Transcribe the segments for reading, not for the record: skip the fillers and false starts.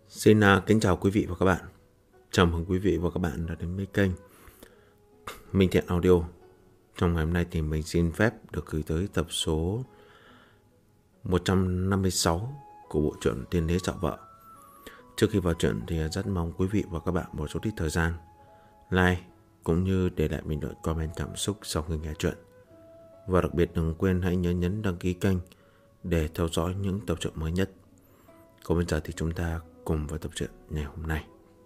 Xin kính chào quý vị và các bạn. Chào mừng quý vị và các bạn đã đến với kênh Minh Thiện Audio. Trong ngày hôm nay thì mình xin phép được gửi tới tập số 156 của bộ truyện Tiên Đế Dạo Vợ. Trước khi vào truyện thì rất mong quý vị và các bạn một chút ít thời gian like cũng như để lại bình luận comment cảm xúc sau khi nghe truyện. Và đặc biệt đừng quên hãy nhớ nhấn đăng ký kênh để theo dõi những tập truyện mới nhất. Còn bây giờ thì chúng ta cùng với tập truyện ngày hôm nay.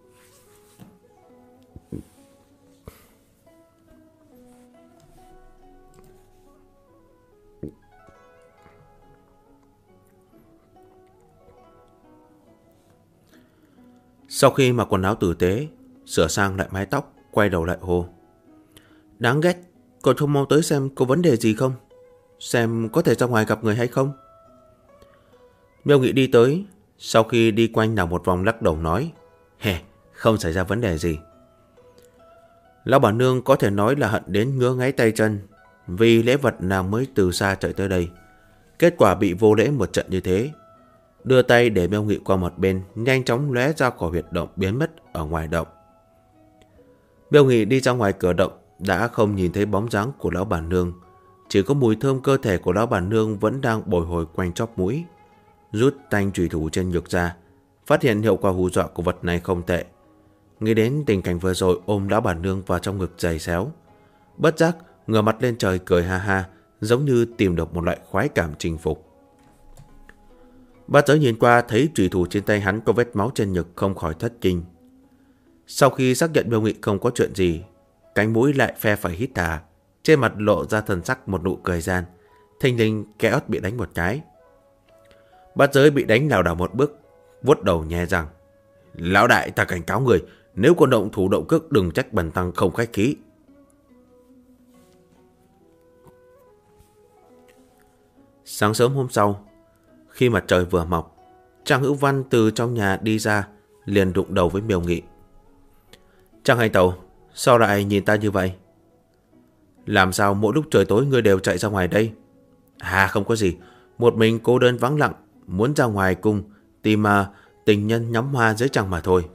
Sau khi mặc quần áo tử tế, sửa sang lại mái tóc, quay đầu lại hô: "Đáng ghét, còn không mau tới xem có vấn đề gì không? Xem có thể ra ngoài gặp người hay không?" Miêu Nghị đi tới, sau khi đi quanh đảo một vòng lắc đầu nói: Không xảy ra vấn đề gì." Lão bà nương có thể nói là hận đến ngứa ngáy tay chân, vì lễ vật nàng mới từ xa chạy tới đây. Kết quả bị vô lễ một trận như thế. Đưa tay để Miêu Nghị qua một bên, nhanh chóng lóe ra khỏi huyệt động biến mất ở ngoài động. Miêu Nghị đi ra ngoài cửa động, đã không nhìn thấy bóng dáng của lão bà nương. Chỉ có mùi thơm cơ thể của lão bà nương vẫn đang bồi hồi quanh chóp mũi. Rút thanh chùy thủ trên ngực ra, phát hiện hiệu quả hù dọa của vật này không tệ. Nghĩ đến tình cảnh vừa rồi ôm lão bà nương vào trong ngực giày xéo, bất giác ngửa mặt lên trời cười ha ha, giống như tìm được một loại khoái cảm chinh phục. Bát Giới nhìn qua thấy chùy thủ trên tay hắn có vết máu trên ngực, không khỏi thất kinh. Sau khi xác nhận Miêu Nghị không có chuyện gì, cánh mũi lại phe phải hít thả, trên mặt lộ ra thần sắc một nụ cười gian. Thình lình kẽ ớt bị đánh một cái. Bát Giới bị đánh lảo đảo một bước, vuốt đầu nhè răng: "Lão đại, ta cảnh cáo người, nếu còn động thủ động cước đừng trách bần tăng không khách khí." Sáng sớm hôm sau, khi mặt trời vừa mọc, Trang Hữu Văn từ trong nhà đi ra, liền đụng đầu với Miêu Nghị. "Trang Hành Tẩu, sao lại nhìn ta như vậy? Làm sao mỗi lúc trời tối ngươi đều chạy ra ngoài đây?" Không có gì, một mình cô đơn vắng lặng, muốn ra ngoài cùng tìm tình nhân ngắm hoa dưới trăng mà thôi."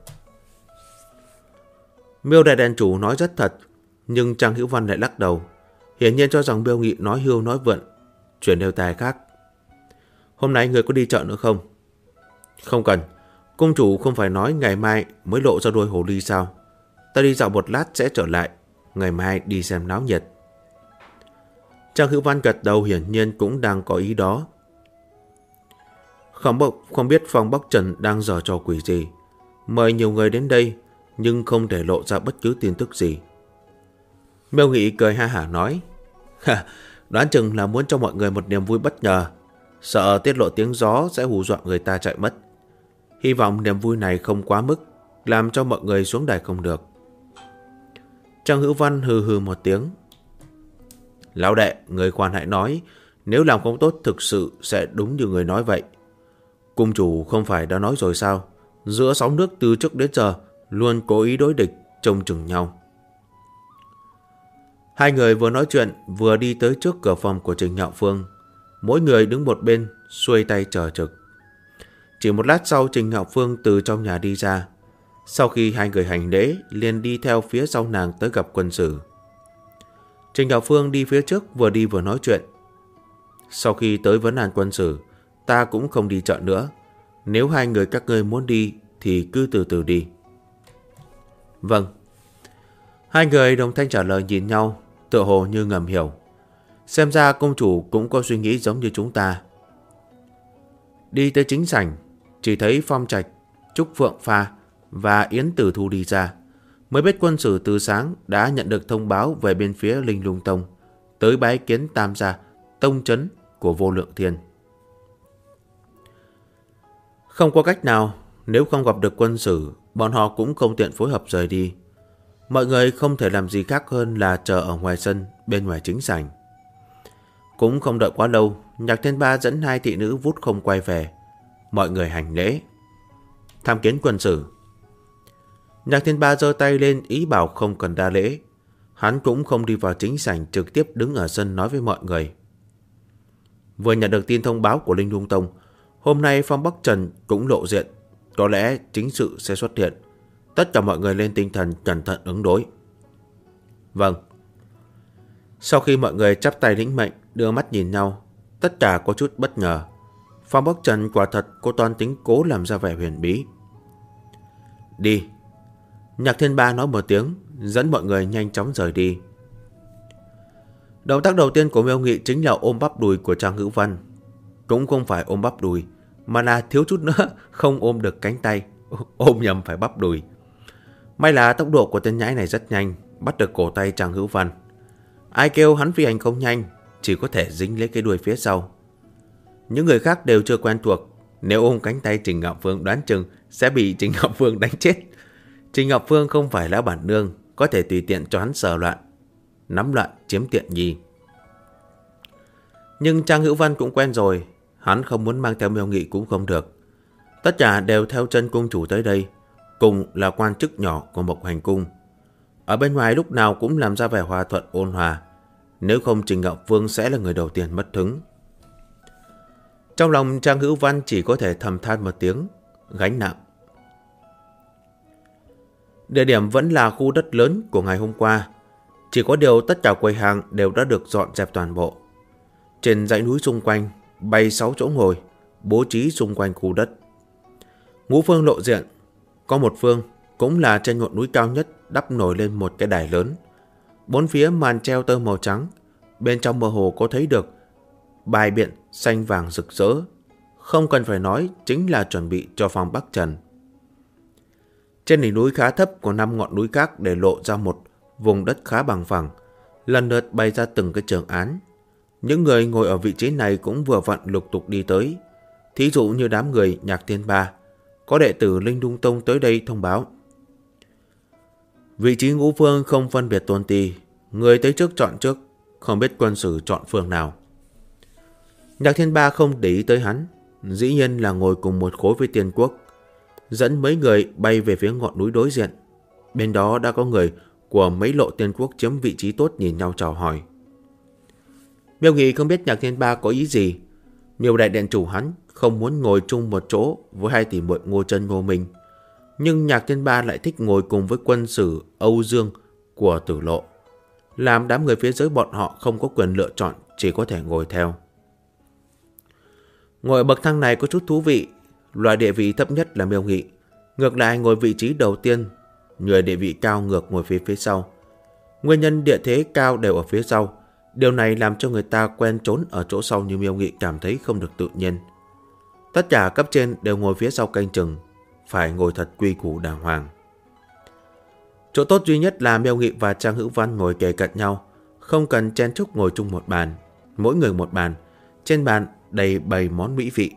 Miêu đại đàn chủ nói rất thật, nhưng Trang Hữu Văn lại lắc đầu, hiển nhiên cho rằng Miêu Nghị nói hưu nói vượn. Chuyển đề tài khác: "Hôm nay người có đi chợ nữa không?" "Không cần, cung chủ không phải nói ngày mai mới lộ ra đuôi hồ ly sao? Ta đi dạo một lát sẽ trở lại, ngày mai đi xem náo nhiệt." Trang Hữu Văn gật đầu, hiển nhiên cũng đang có ý đó. Không biết Phong Bắc Trần đang giở trò quỷ gì, mời nhiều người đến đây nhưng không để lộ ra bất cứ tin tức gì. Miêu Nghị cười ha hả nói: "Đoán chừng là muốn cho mọi người một niềm vui bất ngờ, sợ tiết lộ tiếng gió sẽ hù dọa người ta chạy mất. Hy vọng niềm vui này không quá mức, làm cho mọi người xuống đài không được." Trang Hữu Văn hừ hừ một tiếng: "Lão đệ, người khoan hãy nói, nếu làm không tốt thực sự sẽ đúng như người nói vậy. Cung chủ không phải đã nói rồi sao, giữa sóng nước từ trước đến giờ luôn cố ý đối địch, trông chừng nhau." Hai người vừa nói chuyện vừa đi tới trước cửa phòng của Trình Hạo Phương, mỗi người đứng một bên xuôi tay chờ trực. Chỉ một lát sau, Trình Hạo Phương từ trong nhà đi ra. Sau khi hai người hành lễ, liền đi theo phía sau nàng tới gặp quân sử. Trình Hạo Phương đi phía trước, vừa đi vừa nói chuyện: "Sau khi tới vấn an quân sử, ta cũng không đi chợ nữa. Nếu hai người các ngươi muốn đi thì cứ từ từ đi." "Vâng." Hai người đồng thanh trả lời, nhìn nhau, tựa hồ như ngầm hiểu. Xem ra công chủ cũng có suy nghĩ giống như chúng ta. Đi tới chính sảnh, chỉ thấy Phong Trạch, Trúc Phượng Pha và Yến Tử Thu đi ra. Mới biết quân sử từ sáng đã nhận được thông báo về bên phía Linh Lung Tông, tới bái kiến tam gia, tông trấn của Vô Lượng Thiên. Không có cách nào, nếu không gặp được quân sử, bọn họ cũng không tiện phối hợp rời đi. Mọi người không thể làm gì khác hơn là chờ ở ngoài sân, bên ngoài chính sảnh. Cũng không đợi quá lâu, Nhạc Thiên Ba dẫn hai thị nữ vút không quay về. Mọi người hành lễ: "Tham kiến quân sử." Nhạc Thiên Ba giơ tay lên ý bảo không cần đa lễ. Hắn cũng không đi vào chính sảnh, trực tiếp đứng ở sân nói với mọi người. Vừa nhận được tin thông báo của Linh Lung Tông, hôm nay Phong Bắc Trần cũng lộ diện, có lẽ chính sự sẽ xuất hiện. Tất cả mọi người lên tinh thần cẩn thận ứng đối. Vâng. Sau khi mọi người chắp tay lĩnh mệnh, đưa mắt nhìn nhau, tất cả có chút bất ngờ. Phong Bắc Trần quả thật có toan tính cố làm ra vẻ huyền bí. Đi. Nhạc Thiên Ba nói một tiếng, dẫn mọi người nhanh chóng rời đi. Động tác đầu tiên của Miêu Nghị chính là ôm bắp đùi của Trang Hữu Văn. Cũng không phải ôm bắp đùi, mà là thiếu chút nữa không ôm được cánh tay. Ôm nhầm phải bắp đùi. May là tốc độ của tên nhãi này rất nhanh, bắt được cổ tay Trang Hữu Văn. Ai kêu hắn phi hành không nhanh, chỉ có thể dính lấy cái đuôi phía sau. Những người khác đều chưa quen thuộc, nếu ôm cánh tay Trình Ngọc Phương đoán chừng sẽ bị Trình Ngọc Phương đánh chết. Trình Ngọc Phương không phải là bản nương, có thể tùy tiện cho hắn sờ loạn, nắm loạn chiếm tiện nghi. Nhưng Trang Hữu Văn cũng quen rồi, hắn không muốn mang theo Miêu Nghị cũng không được. Tất cả đều theo chân cung chủ tới đây, cùng là quan chức nhỏ của Mộc Hành Cung. Ở bên ngoài lúc nào cũng làm ra vẻ hòa thuận ôn hòa, nếu không Trình Ngọc Phương sẽ là người đầu tiên mất hứng. Trong lòng Trang Hữu Văn chỉ có thể thầm than một tiếng, gánh nặng. Địa điểm vẫn là khu đất lớn của ngày hôm qua, chỉ có điều tất cả quầy hàng đều đã được dọn dẹp toàn bộ. Trên dãy núi xung quanh bày 6 chỗ ngồi, bố trí xung quanh khu đất. Ngũ phương lộ diện, có một phương cũng là trên ngọn núi cao nhất đắp nổi lên một cái đài lớn. Bốn phía màn treo tơ màu trắng, bên trong mơ hồ có thấy được bài biện xanh vàng rực rỡ. Không cần phải nói, chính là chuẩn bị cho Phong Bắc Trần. Trên đỉnh núi khá thấp của 5 ngọn núi khác để lộ ra một vùng đất khá bằng phẳng, lần lượt bày ra từng cái trường án. Những người ngồi ở vị trí này cũng vừa vặn lục tục đi tới. Thí dụ như đám người Nhạc Thiên Ba, có đệ tử Linh Đung Tông tới đây thông báo. Vị trí ngũ phương không phân biệt tôn ti, người tới trước chọn trước, không biết quân sử chọn phương nào. Nhạc Thiên Ba không để ý tới hắn, dĩ nhiên là ngồi cùng một khối với Tiên Quốc, dẫn mấy người bay về phía ngọn núi đối diện. Bên đó đã có người của mấy lộ Tiên Quốc chiếm vị trí tốt nhìn nhau chào hỏi. Miêu Nghị không biết Nhạc Thiên Ba có ý gì. Miêu đại điện chủ hắn không muốn ngồi chung một chỗ với hai tỷ muội Ngô Chân Ngô Minh, nhưng Nhạc Thiên Ba lại thích ngồi cùng với quân sử Âu Dương của Tử Lộ, làm đám người phía dưới bọn họ không có quyền lựa chọn, chỉ có thể ngồi theo. Ngồi ở bậc thang này có chút thú vị. Loại địa vị thấp nhất là Miêu Nghị, ngược lại ngồi vị trí đầu tiên. Người địa vị cao ngược ngồi phía sau. Nguyên nhân địa thế cao đều ở phía sau. Điều này làm cho người ta quen trốn ở chỗ sau như Miêu Nghị cảm thấy không được tự nhiên. Tất cả cấp trên đều ngồi phía sau canh chừng, phải ngồi thật quy củ đàng hoàng. Chỗ tốt duy nhất là Miêu Nghị và Trang Hữu Văn ngồi kề cận nhau, không cần chen chúc ngồi chung một bàn, mỗi người một bàn, trên bàn đầy bày món mỹ vị.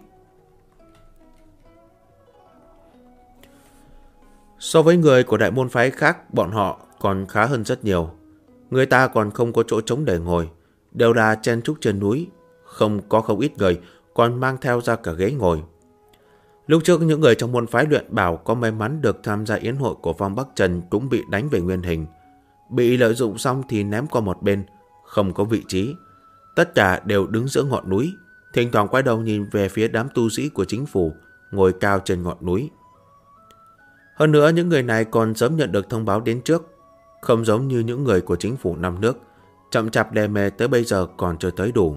So với người của đại môn phái khác, bọn họ còn khá hơn rất nhiều. Người ta còn không có chỗ trống để ngồi, đều là chen chúc trên núi, không ít người còn mang theo ra cả ghế ngồi. Lúc trước những người trong môn phái luyện bảo có may mắn được tham gia yến hội của Phong Bắc Trần cũng bị đánh về nguyên hình. Bị lợi dụng xong thì ném qua một bên, không có vị trí. Tất cả đều đứng giữa ngọn núi, thỉnh thoảng quay đầu nhìn về phía đám tu sĩ của chính phủ ngồi cao trên ngọn núi. Hơn nữa những người này còn sớm nhận được thông báo đến trước, không giống như những người của chính phủ năm nước, chậm chạp lề mề tới bây giờ còn chưa tới đủ.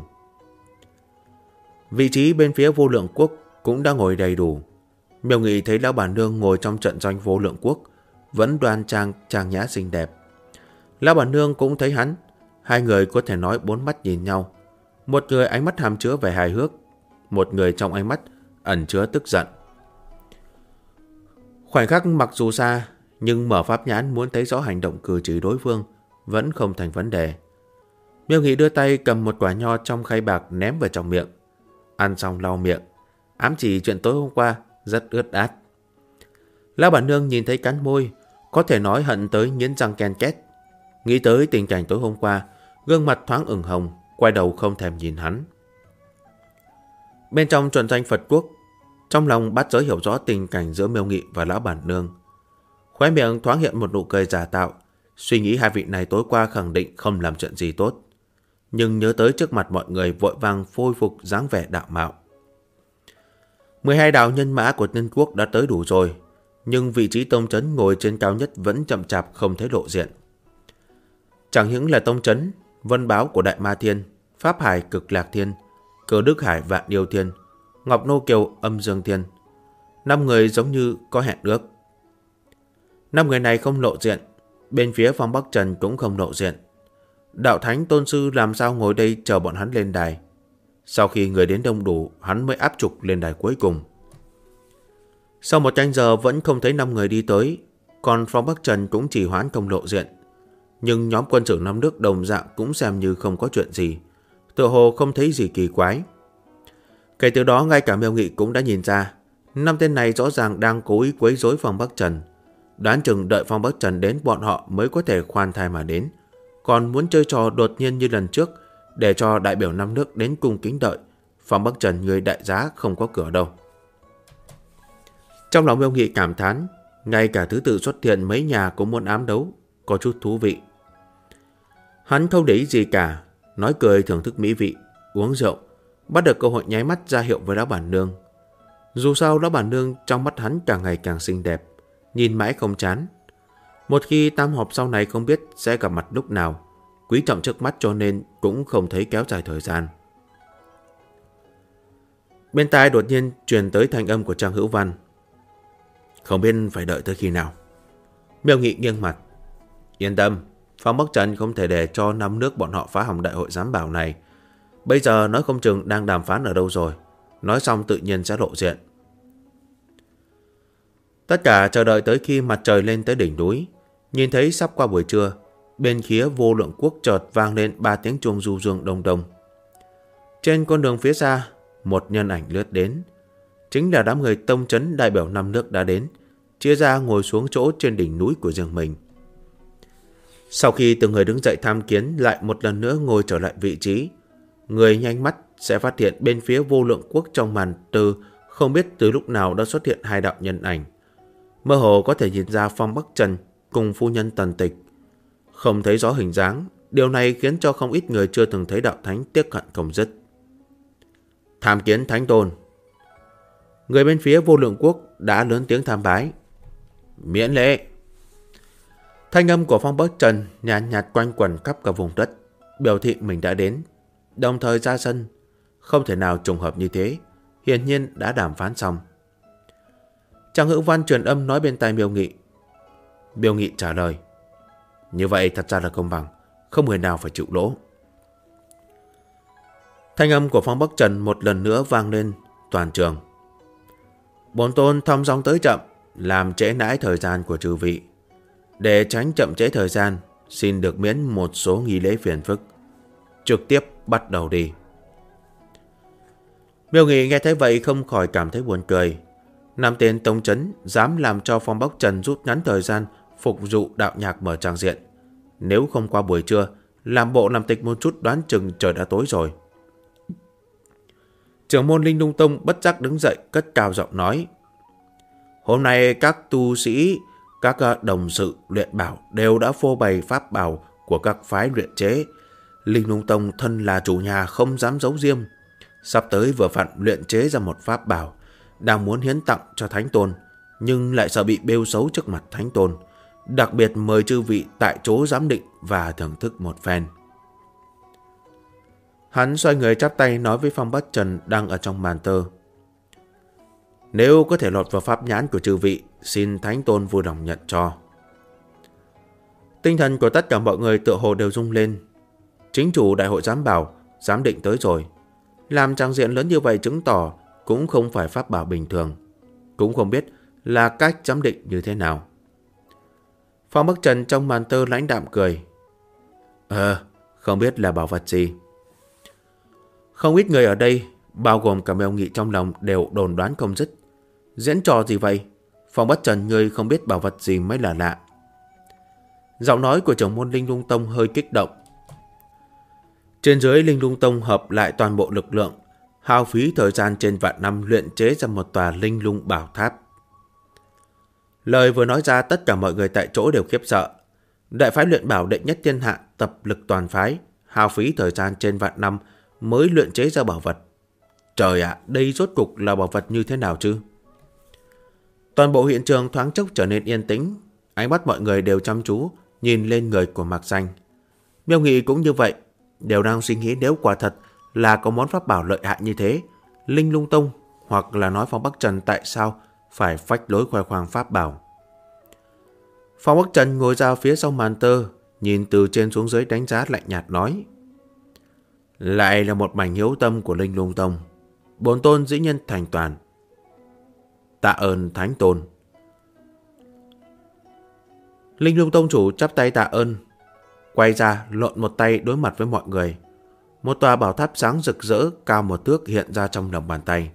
Vị trí bên phía Vô Lượng Quốc cũng đã ngồi đầy đủ. Miêu Nghị thấy lão bản nương ngồi trong trận doanh Vô Lượng Quốc, vẫn đoan trang nhã xinh đẹp. Lão bản nương cũng thấy hắn, hai người có thể nói bốn mắt nhìn nhau. Một người ánh mắt hàm chứa vẻ hài hước, một người trong ánh mắt ẩn chứa tức giận. Khoảnh khắc mặc dù xa, nhưng mở pháp nhãn muốn thấy rõ hành động cử chỉ đối phương vẫn không thành vấn đề. Miêu Nghị đưa tay cầm một quả nho trong khay bạc ném vào trong miệng. Ăn xong lau miệng, ám chỉ chuyện tối hôm qua rất ướt át. Lão bản nương nhìn thấy cắn môi, có thể nói hận tới nghiến răng ken két. Nghĩ tới tình cảnh tối hôm qua, gương mặt thoáng ửng hồng, quay đầu không thèm nhìn hắn. Bên trong trận doanh Phật Quốc, trong lòng Bát Giới hiểu rõ tình cảnh giữa Miêu Nghị và lão bản nương. Khóe miệng thoáng hiện một nụ cười giả tạo, suy nghĩ hai vị này tối qua khẳng định không làm chuyện gì tốt. Nhưng nhớ tới trước mặt mọi người vội vàng phôi phục dáng vẻ đạo mạo. 12 đạo nhân mã của Nhân Quốc đã tới đủ rồi, nhưng vị trí tông trấn ngồi trên cao nhất vẫn chậm chạp không thấy lộ diện. Chẳng những là tông trấn, Vân Báo của Đại Ma Thiên, Pháp Hải Cực Lạc Thiên, Cờ Đức Hải Vạn Yêu Thiên, Ngọc Nô Kiều Âm Dương Thiên, 5 người giống như có hẹn ước. 5 người này không lộ diện, bên phía Phong Bắc Trần cũng không lộ diện. Đạo Thánh Tôn Sư làm sao ngồi đây chờ bọn hắn lên đài. Sau khi người đến đông đủ, hắn mới áp trục lên đài cuối cùng. Sau một canh giờ vẫn không thấy 5 người đi tới, còn Phong Bắc Trần cũng chỉ hoãn không lộ diện. Nhưng nhóm quân trưởng 5 nước đồng dạng cũng xem như không có chuyện gì, tựa hồ không thấy gì kỳ quái. Kể từ đó ngay cả Miêu Nghị cũng đã nhìn ra 5 tên này rõ ràng đang cố ý quấy rối Phong Bắc Trần. Đoán chừng đợi Phong Bắc Trần đến bọn họ mới có thể khoan thai mà đến. Còn muốn chơi trò đột nhiên như lần trước, để cho đại biểu 5 nước đến cung kính đợi, Phong Bắc Trần người đại giá không có cửa đâu. Trong lòng Miêu Nghị cảm thán, ngay cả thứ tự xuất hiện mấy nhà cũng muốn ám đấu, có chút thú vị. Hắn không để ý gì cả, nói cười thưởng thức mỹ vị, uống rượu, bắt được cơ hội nháy mắt ra hiệu với lão bản nương. Dù sao lão bản nương trong mắt hắn càng ngày càng xinh đẹp, nhìn mãi không chán. Một khi tam họp sau này không biết sẽ gặp mặt lúc nào, quý trọng trước mắt cho nên cũng không thấy kéo dài thời gian. Bên tai đột nhiên truyền tới thanh âm của Trang Hữu Văn. Không biết phải đợi tới khi nào. Miêu Nghị nghiêng mặt. Yên tâm, Phong Bắc Trần không thể để cho 5 nước bọn họ phá hỏng đại hội giám bảo này. Bây giờ nói không chừng đang đàm phán ở đâu rồi. Nói xong tự nhiên sẽ lộ diện. Tất cả chờ đợi tới khi mặt trời lên tới đỉnh núi. Nhìn thấy sắp qua buổi trưa, bên phía Vô Lượng Quốc chợt vang lên 3 tiếng chuông du dương đông đông. Trên con đường phía xa, một nhân ảnh lướt đến. Chính là đám người tông trấn đại biểu 5 nước đã đến, chia ra ngồi xuống chỗ trên đỉnh núi của riêng mình. Sau khi từng người đứng dậy tham kiến lại một lần nữa ngồi trở lại vị trí, người nhanh mắt sẽ phát hiện bên phía Vô Lượng Quốc trong màn từ không biết từ lúc nào đã xuất hiện 2 đạo nhân ảnh. Mơ hồ có thể nhìn ra Phong Bắc Trần cùng phu nhân Tần Tịch. Không thấy rõ hình dáng, điều này khiến cho không ít người chưa từng thấy đạo thánh tiếc hận không dứt. Tham kiến Thánh Tôn. Người bên phía Vô Lượng Quốc đã lớn tiếng tham bái. Miễn lễ. Thanh âm của Phong Bắc Trần nhàn nhạt quanh quẩn khắp cả vùng đất, biểu thị mình đã đến, đồng thời ra sân. Không thể nào trùng hợp như thế, hiển nhiên đã đàm phán xong. Trang Hữu Văn truyền âm nói bên tai Miêu Nghị. Miêu Nghị trả lời. Như vậy thật ra là công bằng, không người nào phải chịu lỗ. Thanh âm của Phong Bắc Trần một lần nữa vang lên toàn trường. Bổn tôn thong dong tới chậm, làm trễ nãi thời gian của chư vị. Để tránh chậm trễ thời gian, xin được miễn một số nghi lễ phiền phức. Trực tiếp bắt đầu đi. Miêu Nghị nghe thấy vậy không khỏi cảm thấy buồn cười. 5 tên tông trấn dám làm cho Phong Bắc Trần rút ngắn thời gian phục vụ đạo nhạc mở tràng diện. Nếu không qua buổi trưa, làm bộ làm tịch một chút đoán chừng trời đã tối rồi. Trưởng môn Linh Lung Tông bất giác đứng dậy cất cao giọng nói. Hôm nay các tu sĩ, các đồng sự luyện bảo đều đã phô bày pháp bảo của các phái luyện chế. Linh Lung Tông thân là chủ nhà không dám giấu diêm. Sắp tới vừa vặn luyện chế ra một pháp bảo, đang muốn hiến tặng cho Thánh Tôn, nhưng lại sợ bị bêu xấu trước mặt Thánh Tôn. Đặc biệt mời chư vị tại chỗ giám định và thưởng thức một phen. Hắn xoay người chắp tay nói với Phong Bắc Trần đang ở trong màn tơ. Nếu có thể lọt vào pháp nhãn của chư vị, xin Thánh Tôn vui lòng nhận cho. Tinh thần của tất cả mọi người tựa hồ đều rung lên. Chính chủ đại hội giám bảo, giám định tới rồi. Làm tràng diện lớn như vậy chứng tỏ cũng không phải pháp bảo bình thường. Cũng không biết là cách giám định như thế nào. Phong Bắc Trần trong màn tơ lãnh đạm cười. Không biết là bảo vật gì. Không ít người ở đây, bao gồm cả Miêu Nghị trong lòng đều đồn đoán không dứt. Diễn trò gì vậy? Phong Bắc Trần ngươi không biết bảo vật gì mới là lạ. Giọng nói của trưởng môn Linh Lung Tông hơi kích động. Trên dưới Linh Lung Tông hợp lại toàn bộ lực lượng, hao phí thời gian trên vạn năm luyện chế ra một tòa Linh Lung Bảo Tháp. Lời vừa nói ra tất cả mọi người tại chỗ đều khiếp sợ. Đại phái luyện bảo đệ nhất thiên hạ tập lực toàn phái, hao phí thời gian trên vạn năm mới luyện chế ra bảo vật. Trời ạ, đây rốt cục là bảo vật như thế nào chứ? Toàn bộ hiện trường thoáng chốc trở nên yên tĩnh. Ánh mắt mọi người đều chăm chú nhìn lên người của Mạc Danh. Miêu Nghị cũng như vậy, đều đang suy nghĩ nếu quả thật là có món pháp bảo lợi hại như thế, Linh Lung Tông hoặc là nói Phong Bắc Trần tại sao phải phách lối khoe khoang pháp bảo. Phong Bắc Trần ngồi ra phía sau màn tơ, nhìn từ trên xuống dưới đánh giá lạnh nhạt nói: lại là một mảnh hiếu tâm của Linh Lung Tông. Bổn tôn dĩ nhân thành toàn. Tạ ơn Thánh Tôn. Linh Lung Tông chủ chắp tay tạ ơn, quay ra lộn một tay đối mặt với mọi người. Một tòa bảo tháp sáng rực rỡ cao 1 thước hiện ra trong lòng bàn tay.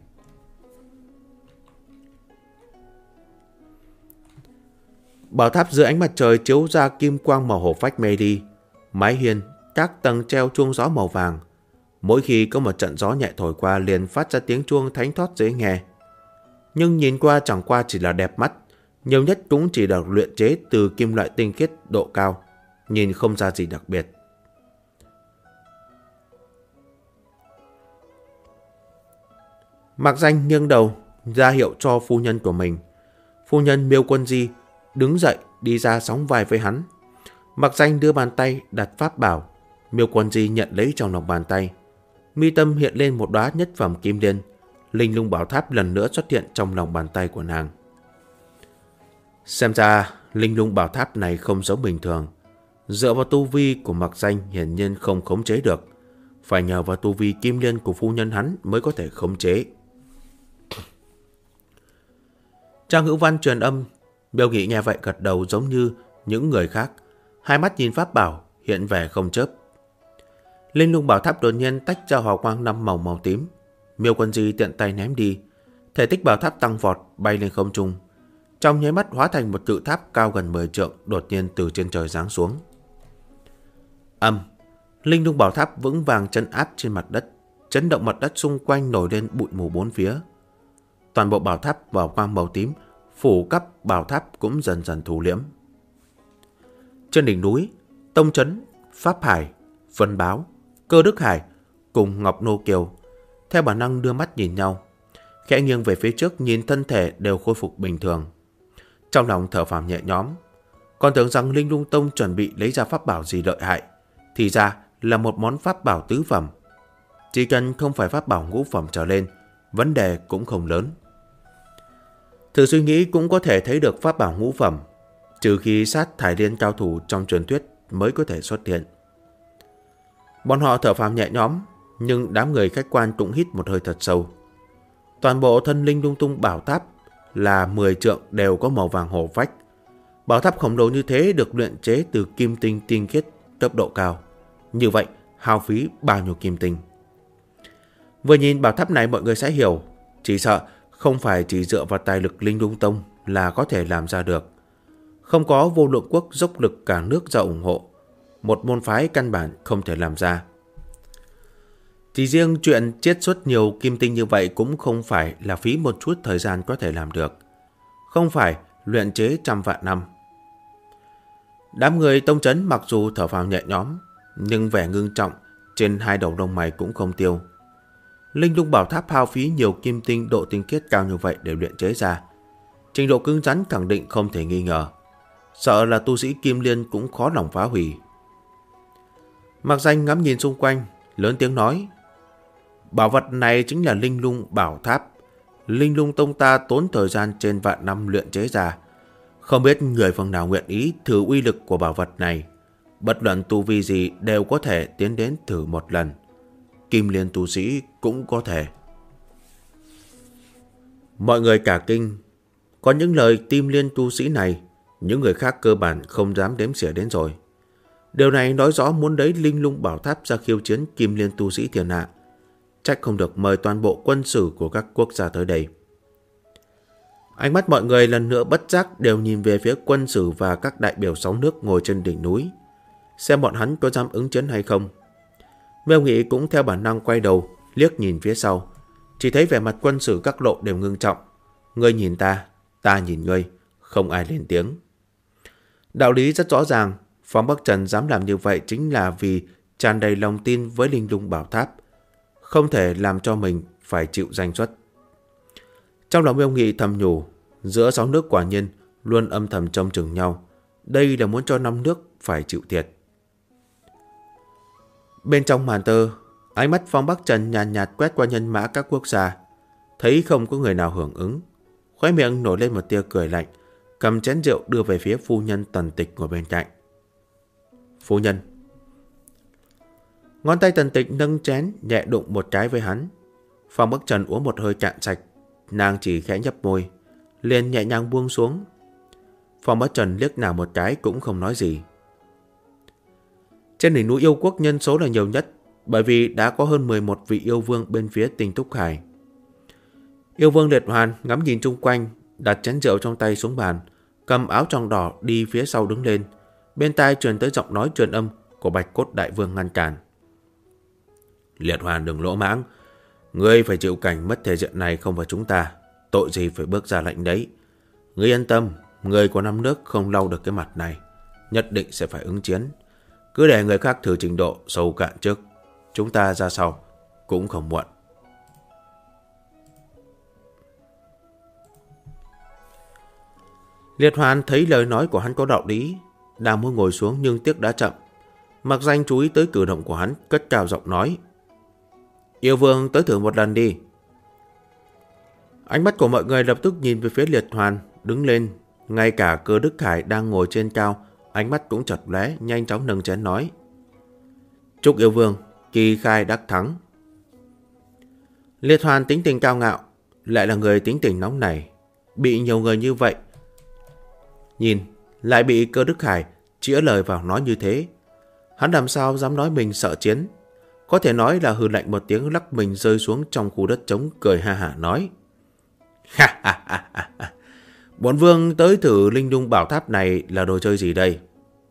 Bảo tháp dưới ánh mặt trời chiếu ra kim quang màu hổ phách mê đi. Mái hiên, các tầng treo chuông gió màu vàng. Mỗi khi có một trận gió nhẹ thổi qua liền phát ra tiếng chuông thánh thót dễ nghe. Nhưng nhìn qua chẳng qua chỉ là đẹp mắt, nhiều nhất cũng chỉ được luyện chế từ kim loại tinh khiết độ cao, nhìn không ra gì đặc biệt. Mạc Danh nghiêng đầu ra hiệu cho phu nhân của mình. Phu nhân Miêu Quân Di đứng dậy đi ra sóng vai với hắn. Mạc Danh đưa bàn tay đặt pháp bảo. Miêu Quân Di nhận lấy trong lòng bàn tay. Mi tâm hiện lên một đóa nhất phẩm kim liên. Linh Lung Bảo Tháp lần nữa xuất hiện trong lòng bàn tay của nàng. Xem ra Linh Lung Bảo Tháp này không giống bình thường. Dựa vào tu vi của Mạc Danh hiển nhiên không khống chế được. Phải nhờ vào tu vi kim liên của phu nhân hắn mới có thể khống chế. Trang Hữu Văn truyền âm. Miêu Nghị nghe vậy gật đầu giống như những người khác. Hai mắt nhìn pháp bảo hiện vẻ không chớp. Linh Lung Bảo Tháp đột nhiên tách ra hào quang 5 màu tím. Miêu Quân Di tiện tay ném đi. Thể tích bảo tháp tăng vọt bay lên không trung. Trong nháy mắt hóa thành một cự tháp cao gần 10 trượng đột nhiên từ trên trời giáng xuống. Linh Lung Bảo Tháp vững vàng trấn áp trên mặt đất. Chấn động mặt đất xung quanh nổi lên bụi mù bốn phía. Toàn bộ bảo tháp vào quang màu tím phủ cấp bảo tháp cũng dần dần thu liễm. Trên đỉnh núi, Tông Trấn, Pháp Hải, Vân Báo, Cơ Đức Hải cùng Ngọc Nô Kiều theo bản năng đưa mắt nhìn nhau, khẽ nghiêng về phía trước nhìn thân thể đều khôi phục bình thường. Trong lòng thở phào nhẹ nhõm, còn tưởng rằng Linh Lung Tông chuẩn bị lấy ra pháp bảo gì lợi hại, thì ra là một món pháp bảo tứ phẩm. Chỉ cần không phải pháp bảo ngũ phẩm trở lên, vấn đề cũng không lớn. Thử suy nghĩ cũng có thể thấy được pháp bảo ngũ phẩm, trừ khi sát thải liên cao thủ trong truyền thuyết mới có thể xuất hiện. Bọn họ thở phào nhẹ nhõm, nhưng đám người khách quan cũng hít một hơi thật sâu. Toàn bộ thân Linh Lung Tông bảo tháp là 10 trượng đều có màu vàng hổ phách. Bảo tháp khổng lồ như thế được luyện chế từ kim tinh tinh khiết cấp độ cao. Như vậy, hao phí bao nhiêu kim tinh? Vừa nhìn bảo tháp này mọi người sẽ hiểu, chỉ sợ không phải chỉ dựa vào tài lực Linh Lung Tông là có thể làm ra được. Không có Vô Lượng Quốc dốc lực cả nước ra ủng hộ, một môn phái căn bản không thể làm ra. Chỉ riêng chuyện chiết xuất nhiều kim tinh như vậy cũng không phải là phí một chút thời gian có thể làm được. Không phải luyện chế trăm vạn năm. Đám người Tông Trấn mặc dù thở phào nhẹ nhõm, nhưng vẻ ngưng trọng trên hai đầu lông mày cũng không tiêu. Linh Lung Bảo Tháp hao phí nhiều kim tinh độ tinh khiết cao như vậy để luyện chế ra. Trình độ cứng rắn khẳng định không thể nghi ngờ. Sợ là tu sĩ Kim Liên cũng khó lòng phá hủy. Mạc Danh ngắm nhìn xung quanh, lớn tiếng nói: bảo vật này chính là Linh Lung Bảo Tháp. Linh Lung Tông ta tốn thời gian trên vạn năm luyện chế ra. Không biết người phương nào nguyện ý thử uy lực của bảo vật này. Bất luận tu vi gì đều có thể tiến đến thử một lần. Kim Liên tu sĩ cũng có thể. Mọi người cả kinh. Có những lời Kim Liên tu sĩ này, những người khác cơ bản không dám đếm xỉa đến rồi. Điều này nói rõ muốn lấy Linh Lung Bảo Tháp ra khiêu chiến Kim Liên tu sĩ thiên hạ. Trách không được mời toàn bộ quân sử của các quốc gia tới đây. Ánh mắt mọi người lần nữa bất giác đều nhìn về phía quân sử và các đại biểu 6 nước ngồi trên đỉnh núi, xem bọn hắn có dám ứng chiến hay không. Miêu Nghị cũng theo bản năng quay đầu liếc nhìn phía sau, chỉ thấy vẻ mặt quân sử các lộ đều ngưng trọng. Ngươi nhìn ta, ta nhìn ngươi, không ai lên tiếng. Đạo lý rất rõ ràng, Phong Bắc Trần dám làm như vậy chính là vì tràn đầy lòng tin với Linh Lung Bảo Tháp, không thể làm cho mình phải chịu danh xuất. Trong lòng Miêu Nghị thầm nhủ, giữa 6 nước quả nhiên luôn âm thầm trông chừng nhau. Đây là muốn cho 5 nước phải chịu thiệt. Bên trong màn tơ, ánh mắt Phong Bắc Trần nhàn nhạt quét qua nhân mã các quốc gia. Thấy không có người nào hưởng ứng, khóe miệng nổi lên một tia cười lạnh, cầm chén rượu đưa về phía phu nhân Tần Tịch ngồi bên cạnh. Phu nhân. Ngón tay Tần Tịch nâng chén nhẹ đụng một cái với hắn. Phong Bắc Trần uống một hơi cạn sạch, nàng chỉ khẽ nhấp môi, liền nhẹ nhàng buông xuống. Phong Bắc Trần liếc nàng một cái cũng không nói gì. Trên đỉnh núi yêu quốc nhân số là nhiều nhất, bởi vì đã có hơn 11 vị yêu vương bên phía Tinh Túc Hải. Yêu vương Liệt Hoàn ngắm nhìn chung quanh, đặt chén rượu trong tay xuống bàn, cầm áo choàng đỏ đi phía sau đứng lên. Bên tai truyền tới giọng nói truyền âm của Bạch Cốt Đại Vương ngăn cản. Liệt Hoàn đừng lỗ mãng, ngươi phải chịu cảnh mất thể diện này không phải chúng ta, tội gì phải bước ra lệnh đấy. Ngươi yên tâm, người của 5 nước không lau được cái mặt này, nhất định sẽ phải ứng chiến. Cứ để người khác thử trình độ sâu cạn trước, chúng ta ra sau cũng không muộn. Liệt Hoàn thấy lời nói của hắn có đạo lý, đang muốn ngồi xuống nhưng tiếc đã chậm. Mặc Danh chú ý tới cử động của hắn, cất cao giọng nói: Yêu vương tới thử một lần đi. Ánh mắt của mọi người lập tức nhìn về phía Liệt Hoàn, đứng lên. Ngay cả Cơ Đức Khải đang ngồi trên cao, ánh mắt cũng chật lóe, nhanh chóng nâng chén nói: Chúc yêu vương kỳ khai đắc thắng. Liệt Hoàn tính tình cao ngạo, lại là người tính tình nóng nảy, bị nhiều người như vậy nhìn, lại bị Cơ Đức Khải chĩa lời vào nói như thế, hắn làm sao dám nói mình sợ chiến. Có thể nói là hừ lạnh một tiếng, lắc mình rơi xuống trong khu đất trống, cười ha hả nói: Ha ha ha ha, bổn vương tới thử linh lung bảo tháp này là đồ chơi gì đây?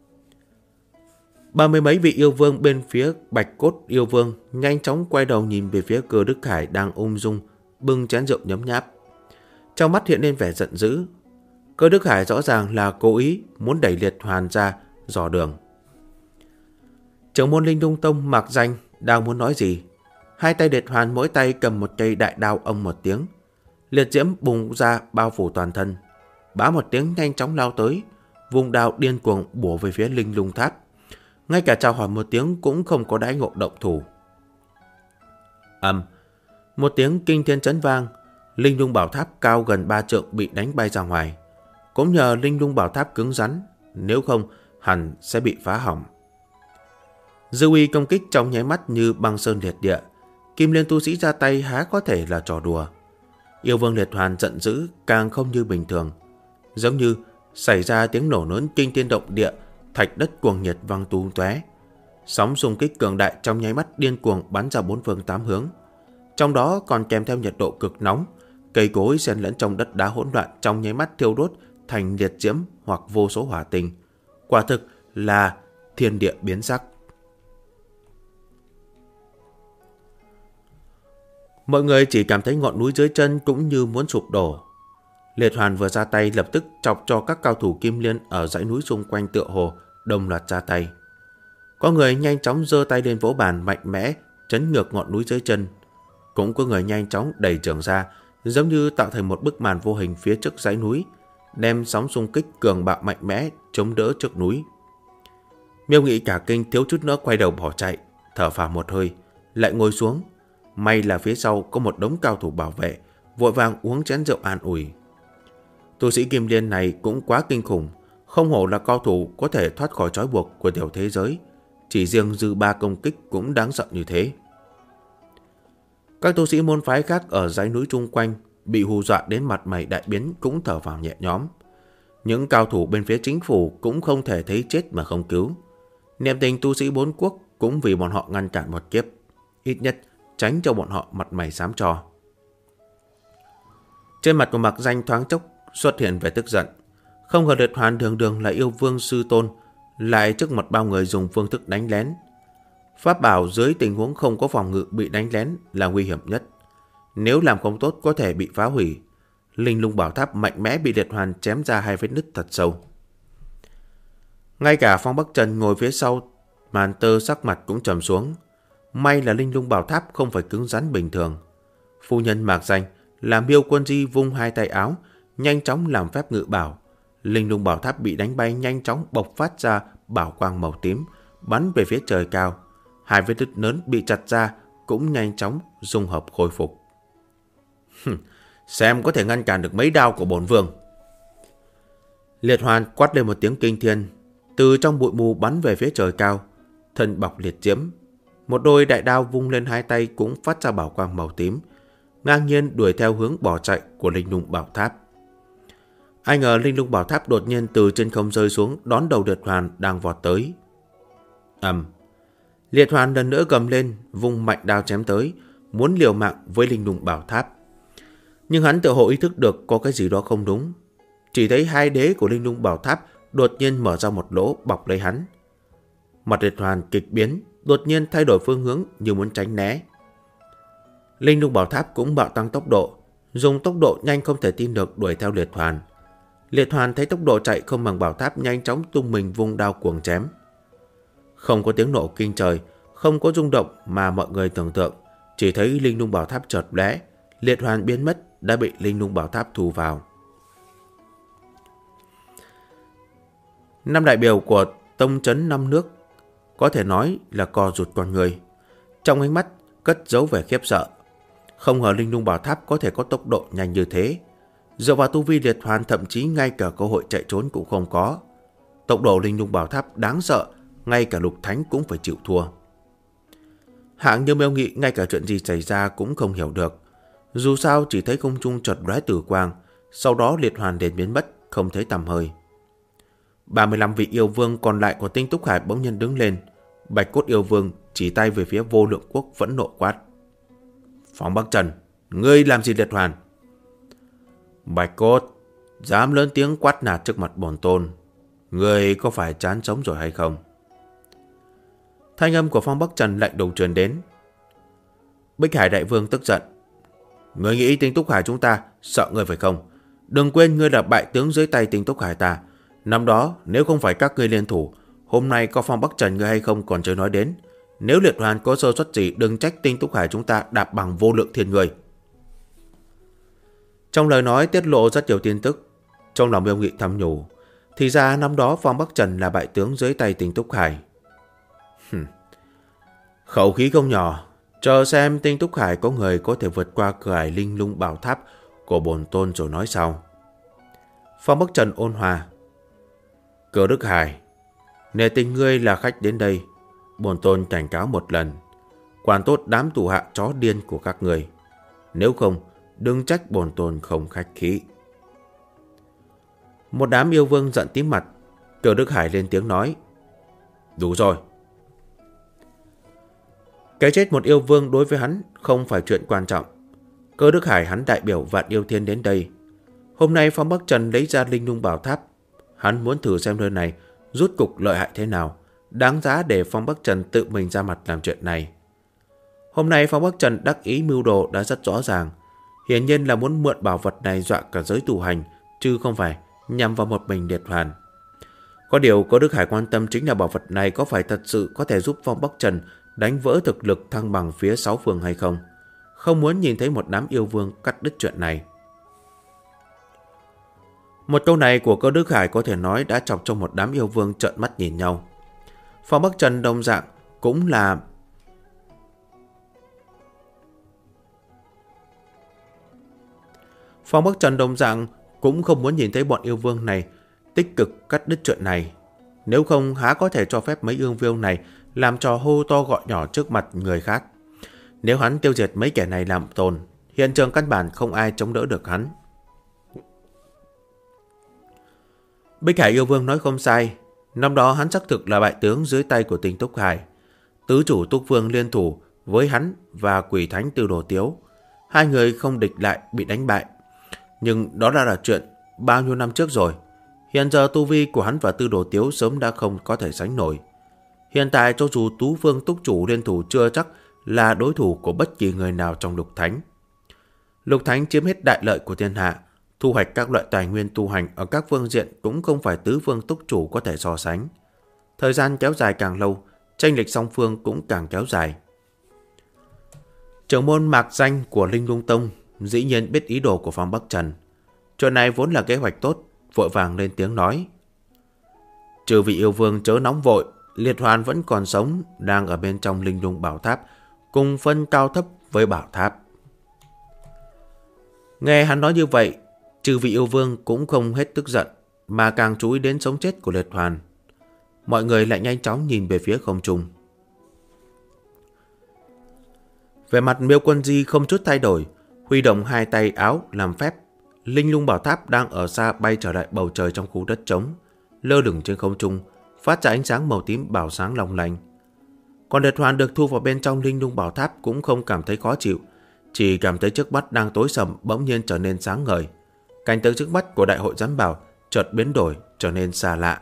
30 mấy vị yêu vương bên phía Bạch Cốt yêu vương nhanh chóng quay đầu nhìn về phía Cơ Đức Khải đang ung dung bưng chén rượu nhấm nháp, trong mắt hiện lên vẻ giận dữ. Cơ Đức Khải rõ ràng là cố ý muốn đẩy Liệt Hoàn ra dò đường. Trưởng môn Linh Lung Tông Mạc Danh đang muốn nói gì, hai tay Liệt Hoàn mỗi tay cầm một cây đại đao, ông một tiếng, liệt diễm bùng ra bao phủ toàn thân, bá một tiếng nhanh chóng lao tới, vùng đao điên cuồng bổ về phía Linh Lung Tháp. Ngay cả chào hỏi một tiếng cũng không có đãi ngộ động thủ. Một tiếng kinh thiên chấn vang, Linh Lung Bảo Tháp cao gần 3 trượng bị đánh bay ra ngoài. Cũng nhờ Linh Lung Bảo Tháp cứng rắn, nếu không hẳn sẽ bị phá hỏng. Dư uy công kích trong nháy mắt như băng sơn liệt địa, Kim Liên tu sĩ ra tay há có thể là trò đùa. Yêu vương Liệt Hoàn giận dữ càng không như bình thường, giống như xảy ra tiếng nổ lớn kinh thiên động địa, thạch đất cuồng nhiệt vang tung tóe. Sóng xung kích cường đại trong nháy mắt điên cuồng bắn ra 4 phương 8 hướng, trong đó còn kèm theo nhiệt độ cực nóng, cây cối xen lẫn trong đất đá hỗn loạn trong nháy mắt thiêu đốt thành liệt diễm hoặc vô số hỏa tinh. Quả thực là thiên địa biến sắc. Mọi người chỉ cảm thấy ngọn núi dưới chân cũng như muốn sụp đổ. Liệt Hoàn vừa ra tay lập tức chọc cho các cao thủ Kim Liên ở dãy núi xung quanh tựa hồ đồng loạt ra tay. Có người nhanh chóng giơ tay lên vỗ bàn mạnh mẽ chấn ngược ngọn núi dưới chân, cũng có người nhanh chóng đẩy trường ra, giống như tạo thành một bức màn vô hình phía trước dãy núi, đem sóng xung kích cường bạo mạnh mẽ chống đỡ trước núi. Miêu Nghị cả kinh thiếu chút nữa quay đầu bỏ chạy, thở phào một hơi, lại ngồi xuống. May là phía sau có một đống cao thủ bảo vệ, vội vàng uống chén rượu an ủi. Tu sĩ Kim Liên này cũng quá kinh khủng, không hổ là cao thủ có thể thoát khỏi trói buộc của tiểu thế giới, chỉ riêng dư ba công kích cũng đáng sợ như thế. Các tu sĩ môn phái khác ở dãy núi chung quanh bị hù dọa đến mặt mày đại biến cũng thở phào nhẹ nhõm. Những cao thủ bên phía chính phủ cũng không thể thấy chết mà không cứu. Niệm tình tu sĩ 4 quốc cũng vì bọn họ ngăn cản một kiếp, ít nhất tránh cho bọn họ mặt mày xám trò. Trên mặt của Mạc Danh thoáng chốc xuất hiện vẻ tức giận. Không ngờ Liệt Hoàn đường đường là yêu vương sư tôn, lại trước mặt bao người dùng phương thức đánh lén. Pháp bảo dưới tình huống không có phòng ngự bị đánh lén là nguy hiểm nhất. Nếu làm không tốt có thể bị phá hủy. Linh Lung Bảo Tháp mạnh mẽ bị Liệt Hoàn chém ra 2 vết nứt thật sâu. Ngay cả Phong Bắc Trần ngồi phía sau màn tơ sắc mặt cũng trầm xuống. May là Linh Lung Bảo Tháp không phải cứng rắn bình thường. Phu nhân mạc danh là Miêu Quân Di vung hai tay áo, nhanh chóng làm phép ngự bảo. Linh lung bảo tháp bị đánh bay nhanh chóng bộc phát ra bảo quang màu tím, bắn về phía trời cao. Hai vết nứt lớn bị chặt ra cũng nhanh chóng dung hợp khôi phục. Xem có thể ngăn cản được mấy đao của bổn vương. Liệt Hoàn quát lên một tiếng kinh thiên, từ trong bụi mù bắn về phía trời cao, thân bọc liệt diễm. Một đôi đại đao vung lên hai tay cũng phát ra bảo quang màu tím, ngang nhiên đuổi theo hướng bỏ chạy của linh lung bảo tháp. Ai ngờ linh lung bảo tháp đột nhiên từ trên không rơi xuống đón đầu Liệt Hoàn đang vọt tới. Liệt Hoàn lần nữa gầm lên, vung mạnh đao chém tới, muốn liều mạng với linh lung bảo tháp. Nhưng hắn tựa hồ ý thức được có cái gì đó không đúng. Chỉ thấy hai đế của linh lung bảo tháp đột nhiên mở ra một lỗ bọc lấy hắn. Mặt Liệt Hoàn kịch biến, đột nhiên thay đổi phương hướng như muốn tránh né. Linh lung bảo tháp cũng bạo tăng tốc độ, dùng tốc độ nhanh không thể tin được đuổi theo Liệt Hoàn. Liệt Hoàn thấy tốc độ chạy không bằng bảo tháp, nhanh chóng tung mình vung đao cuồng chém. Không có tiếng nổ kinh trời, không có rung động mà mọi người tưởng tượng, chỉ thấy linh lung bảo tháp chợt lóe, Liệt Hoàn biến mất, đã bị linh lung bảo tháp thu vào. Năm đại biểu của tông trấn năm nước có thể nói là co rụt con người, trong ánh mắt cất giấu vẻ khiếp sợ. Không ngờ linh lung bảo tháp có thể có tốc độ nhanh như thế. Dựa vào tu vi Liệt Hoàn thậm chí ngay cả cơ hội chạy trốn cũng không có. Tốc độ linh lung bảo tháp đáng sợ, ngay cả Lục Thánh cũng phải chịu thua. Hạng Như Miêu Nghị ngay cả chuyện gì xảy ra cũng không hiểu được. Dù sao chỉ thấy không trung chợt lóe tử quang, sau đó Liệt Hoàn liền biến mất, không thấy tăm hơi. 35 vị yêu vương còn lại của Tinh Túc Hải bỗng nhiên đứng lên. Bạch Cốt yêu vương chỉ tay về phía Vô Lượng Quốc phẫn nộ quát: Phong Bắc Trần, ngươi làm gì Liệt Hoàn? Bạch Cốt dám lớn tiếng quát nạt trước mặt bổn tôn, ngươi có phải chán sống rồi hay không? Thanh âm của Phong Bắc Trần lạnh lùng truyền đến. Bích Hải đại vương tức giận: Ngươi nghĩ Tinh Túc Hải chúng ta sợ ngươi phải không? Đừng quên ngươi là bại tướng dưới tay Tinh Túc Hải ta. Năm đó nếu không phải các ngươi liên thủ, hôm nay có Phong Bắc Trần ngươi hay không còn chưa nói đến. Nếu Liệt Hoàn có sơ suất gì, đừng trách Tinh Túc Hải chúng ta đạp bằng vô lượng thiên người. Trong lời nói tiết lộ rất nhiều tin tức. Trong lòng Miêu Nghị thầm nhủ, thì ra năm đó Phong Bắc Trần là bại tướng dưới tay Tinh Túc Hải. Khẩu khí không nhỏ. Chờ xem Tinh Túc Hải có người có thể vượt qua cửa ải linh lung bảo tháp của bổn tôn rồi nói sau. Phong Bắc Trần ôn hòa: Cơ Đức Hải, nể tình ngươi là khách đến đây, bổn tôn cảnh cáo một lần, quản tốt đám thủ hạ chó điên của các người. Nếu không, đừng trách bổn tôn không khách khí. Một đám yêu vương giận tím mặt. Cơ Đức Hải lên tiếng nói: Đủ rồi. Cái chết một yêu vương đối với hắn không phải chuyện quan trọng. Cơ Đức Hải hắn đại biểu vạn yêu thiên đến đây. Hôm nay Phong Bắc Trần lấy ra linh lung bảo tháp, hắn muốn thử xem nơi này rút cục lợi hại thế nào, đáng giá để Phong Bắc Trần tự mình ra mặt làm chuyện này. Hôm nay Phong Bắc Trần đắc ý mưu đồ đã rất rõ ràng, hiển nhiên là muốn mượn bảo vật này dọa cả giới tu hành, chứ không phải nhằm vào một mình Liệt Hoàn. Có điều Cơ Đức Hải quan tâm chính là bảo vật này có phải thật sự có thể giúp Phong Bắc Trần đánh vỡ thực lực thăng bằng phía 6 phương hay không. Không muốn nhìn thấy một đám yêu vương cắt đứt chuyện này. Một câu này của Cơ Đức Hải có thể nói đã chọc cho một đám yêu vương trợn mắt nhìn nhau. Phong Bắc Trần đồng dạng cũng là Phong Bắc Trần đồng dạng cũng không muốn nhìn thấy bọn yêu vương này tích cực cắt đứt chuyện này. Nếu không há có thể cho phép mấy yêu vương này làm trò hô to gọi nhỏ trước mặt người khác. Nếu hắn tiêu diệt mấy kẻ này làm tồn, hiện trường căn bản không ai chống đỡ được hắn. Bích Hải yêu vương nói không sai. Năm đó hắn xác thực là bại tướng dưới tay của Tinh Túc Hải. Tứ chủ Túc Vương liên thủ với hắn và Quỷ Thánh Tư Đồ Tiếu. Hai người không địch lại, bị đánh bại. Nhưng đó đã là chuyện bao nhiêu năm trước rồi. Hiện giờ tu vi của hắn và Tư Đồ Tiếu sớm đã không có thể sánh nổi. Hiện tại cho dù Tú Vương Túc Chủ liên thủ chưa chắc là đối thủ của bất kỳ người nào trong Lục Thánh. Lục Thánh chiếm hết đại lợi của thiên hạ, thu hoạch các loại tài nguyên tu hành ở các phương diện cũng không phải Tứ Vương Túc Chủ có thể so sánh. Thời gian kéo dài càng lâu, chênh lệch song phương cũng càng kéo dài. Trưởng môn mạc danh của Linh Lung Tông dĩ nhiên biết ý đồ của Phong Bắc Trần. Chuyện này vốn là kế hoạch tốt, vội vàng lên tiếng nói. Chư vị yêu vương chớ nóng vội, Liệt Hoàn vẫn còn sống, đang ở bên trong Linh Lung Bảo Tháp, cùng phân cao thấp với bảo tháp. Nghe hắn nói như vậy, chư vị yêu vương cũng không hết tức giận, mà càng chú ý đến sống chết của Liệt Hoàn. Mọi người lại nhanh chóng nhìn về phía không trung. Về mặt Miêu Quân Di không chút thay đổi, huy động hai tay áo làm phép. Linh Lung Bảo Tháp đang ở xa bay trở lại bầu trời trong khu đất trống, lơ lửng trên không trung, phát ra ánh sáng màu tím bảo sáng long lanh. Còn Liệt Hoàn được thu vào bên trong Linh Lung Bảo Tháp cũng không cảm thấy khó chịu, chỉ cảm thấy trước mắt đang tối sầm bỗng nhiên trở nên sáng ngời. Cảnh tượng trước mắt của Đại hội Giám Bảo chợt biến đổi, trở nên xa lạ.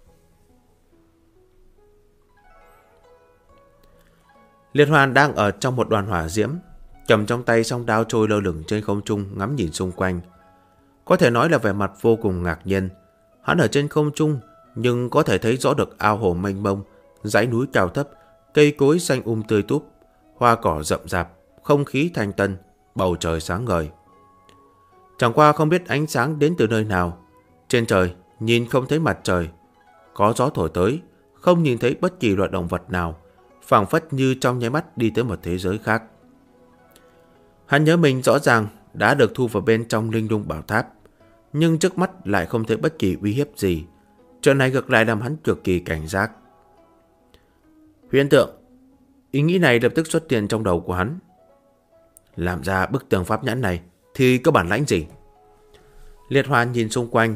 Liệt Hoàn đang ở trong một đoàn hỏa diễm, cầm trong tay song đao trôi lơ lửng trên không trung, ngắm nhìn xung quanh. Có thể nói là vẻ mặt vô cùng ngạc nhiên. Hắn ở trên không trung nhưng có thể thấy rõ được ao hồ mênh mông, dãy núi cao thấp, cây cối xanh tươi túp, hoa cỏ rậm rạp, không khí thanh tân, bầu trời sáng ngời. Chẳng qua không biết ánh sáng đến từ nơi nào. Trên trời nhìn không thấy mặt trời, có gió thổi tới, không nhìn thấy bất kỳ loại động vật nào, phảng phất như trong nháy mắt đi tới một thế giới khác. Hắn nhớ mình rõ ràng đã được thu vào bên trong Linh Lung Bảo Tháp, nhưng trước mắt lại không thấy bất kỳ uy hiếp gì. Chuyện này ngược lại làm hắn cực kỳ cảnh giác. Huyễn tượng. Ý nghĩ này lập tức xuất hiện trong đầu của hắn. Làm ra bức tường pháp nhãn này thì có bản lãnh gì? Liệt Hoàn nhìn xung quanh.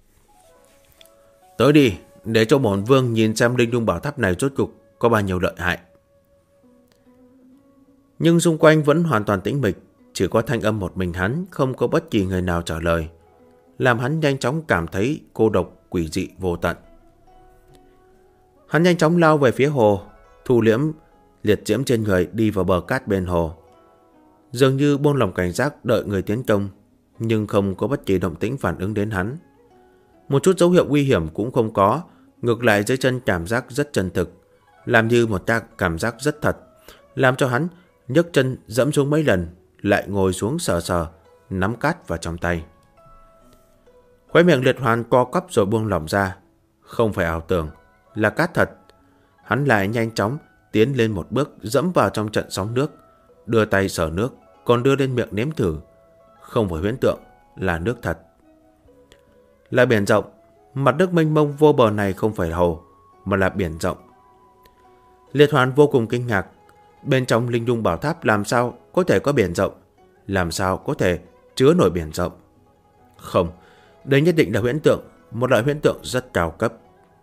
Tới đi, để cho bổn vương nhìn xem Linh Lung Bảo Tháp này rốt cục có bao nhiêu lợi hại. Nhưng xung quanh vẫn hoàn toàn tĩnh mịch, chỉ có thanh âm một mình hắn, không có bất kỳ người nào trả lời, làm hắn nhanh chóng cảm thấy cô độc quỷ dị vô tận. Hắn nhanh chóng lao về phía hồ, thu liễm liệt diễm trên người, đi vào bờ cát bên hồ. Dường như buông lòng cảnh giác đợi người tiến công, nhưng không có bất kỳ động tĩnh phản ứng đến hắn. Một chút dấu hiệu nguy hiểm cũng không có, ngược lại dưới chân cảm giác rất chân thực, làm như một cảm giác rất thật, làm cho hắn nhấc chân dẫm xuống mấy lần, lại ngồi xuống sờ sờ, nắm cát vào trong tay. Khóe miệng Liệt Hoàn co quắp rồi buông lỏng ra. Không phải ảo tưởng, là cát thật. Hắn lại nhanh chóng tiến lên một bước, dẫm vào trong trận sóng nước, đưa tay sờ nước, còn đưa lên miệng nếm thử. Không phải huyễn tượng, là nước thật. Là biển rộng, mặt nước mênh mông vô bờ này không phải hồ, mà là biển rộng. Liệt Hoàn vô cùng kinh ngạc. Bên trong Linh Lung Bảo Tháp làm sao có thể có biển rộng? Làm sao có thể chứa nổi biển rộng? Không, đây nhất định là huyễn tượng, một loại huyễn tượng rất cao cấp.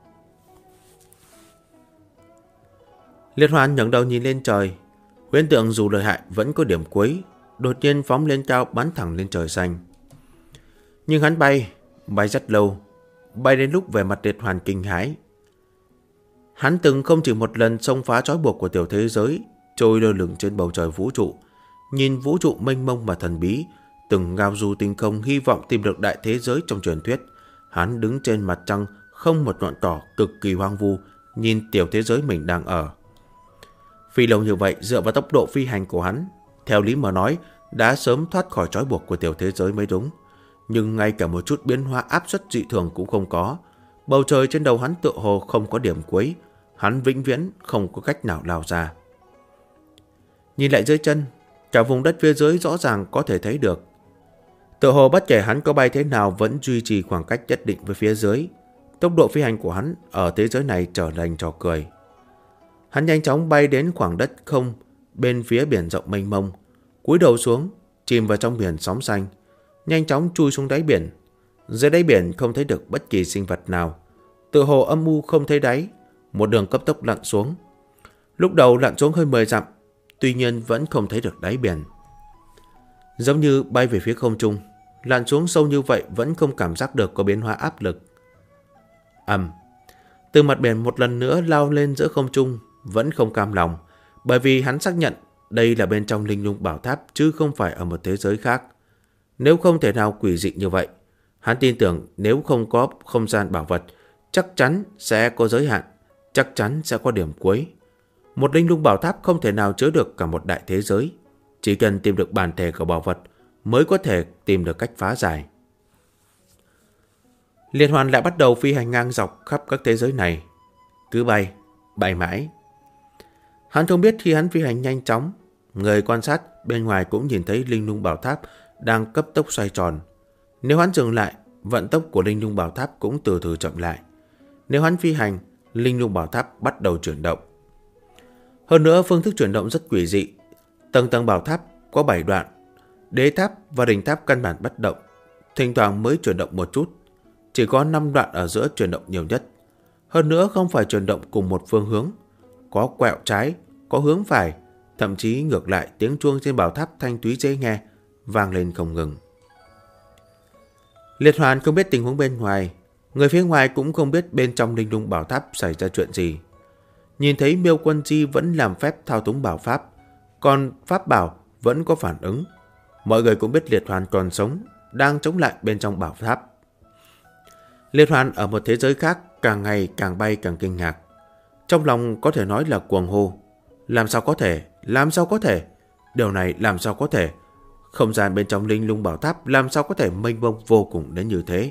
Liệt Hoàn ngẩng đầu nhìn lên trời. Huyễn tượng dù lợi hại vẫn có điểm cuối, đột nhiên phóng lên cao, bắn thẳng lên trời xanh. Nhưng hắn bay rất lâu, bay đến lúc về mặt Liệt Hoàn kinh hãi. Hắn từng không chỉ một lần xông phá trói buộc của tiểu thế giới, trôi lơ lửng trên bầu trời vũ trụ, nhìn vũ trụ mênh mông và thần bí, từng ngao du tinh không hy vọng tìm được đại thế giới trong truyền thuyết. Hắn đứng trên mặt trăng không một ngọn cỏ, cực kỳ hoang vu, nhìn tiểu thế giới mình đang ở. Phi lâu như vậy dựa vào tốc độ phi hành của hắn, theo lý mà nói đã sớm thoát khỏi trói buộc của tiểu thế giới mới đúng. Nhưng ngay cả một chút biến hóa áp suất dị thường cũng không có. Bầu trời trên đầu hắn tựa hồ không có điểm cuối, hắn vĩnh viễn không có cách nào lao ra. Nhìn lại dưới chân, cả vùng đất phía dưới rõ ràng có thể thấy được. Tựa hồ bất kể hắn có bay thế nào vẫn duy trì khoảng cách nhất định với phía dưới. Tốc độ phi hành của hắn ở thế giới này trở thành trò cười. Hắn nhanh chóng bay đến khoảng đất không bên phía biển rộng mênh mông, cúi đầu xuống, chìm vào trong biển sóng xanh, nhanh chóng chui xuống đáy biển. Dưới đáy biển không thấy được bất kỳ sinh vật nào, tựa hồ âm u không thấy đáy, một đường cấp tốc lặn xuống. Lúc đầu lặn xuống hơn 10 dặm, tuy nhiên vẫn không thấy được đáy biển. Giống như bay về phía không trung, lặn xuống sâu như vậy vẫn không cảm giác được có biến hóa áp lực. Từ mặt biển một lần nữa lao lên giữa không trung, vẫn không cam lòng, bởi vì hắn xác nhận đây là bên trong Linh Lung Bảo Tháp chứ không phải ở một thế giới khác. Nếu không thể nào quỷ dị như vậy, hắn tin tưởng nếu không có không gian bảo vật, chắc chắn sẽ có giới hạn, chắc chắn sẽ có điểm cuối. Một Linh Lung Bảo Tháp không thể nào chứa được cả một đại thế giới. Chỉ cần tìm được bản thể của bảo vật mới có thể tìm được cách phá giải. Liệt Hoàn lại bắt đầu phi hành ngang dọc khắp các thế giới này. Cứ bay, bay mãi. Hắn không biết khi hắn phi hành nhanh chóng, người quan sát bên ngoài cũng nhìn thấy Linh Lung Bảo Tháp đang cấp tốc xoay tròn. Nếu hắn dừng lại, vận tốc của Linh Lung Bảo Tháp cũng từ từ chậm lại. Nếu hắn phi hành, Linh Lung Bảo Tháp bắt đầu chuyển động. Hơn nữa, phương thức chuyển động rất quỷ dị. Tầng tầng bảo tháp có 7 đoạn. Đế tháp và đỉnh tháp căn bản bất động, thỉnh thoảng mới chuyển động một chút. Chỉ có 5 đoạn ở giữa chuyển động nhiều nhất. Hơn nữa không phải chuyển động cùng một phương hướng. Có quẹo trái, có hướng phải, thậm chí ngược lại tiếng chuông trên bảo tháp thanh thúy dễ nghe, vang lên không ngừng. Liệt Hoàn không biết tình huống bên ngoài, người phía ngoài cũng không biết bên trong Linh Lung Bảo Tháp xảy ra chuyện gì. Nhìn thấy Miêu Quân Chi vẫn làm phép thao túng bảo pháp, còn pháp bảo vẫn có phản ứng. Mọi người cũng biết Liệt Hoàn còn sống, đang chống lại bên trong bảo tháp. Liệt Hoàn ở một thế giới khác càng ngày càng bay càng kinh ngạc. Trong lòng có thể nói là cuồng hô. Làm sao có thể? Làm sao có thể? Điều này làm sao có thể? Không gian bên trong Linh Lung Bảo Tháp làm sao có thể mênh mông vô cùng đến như thế?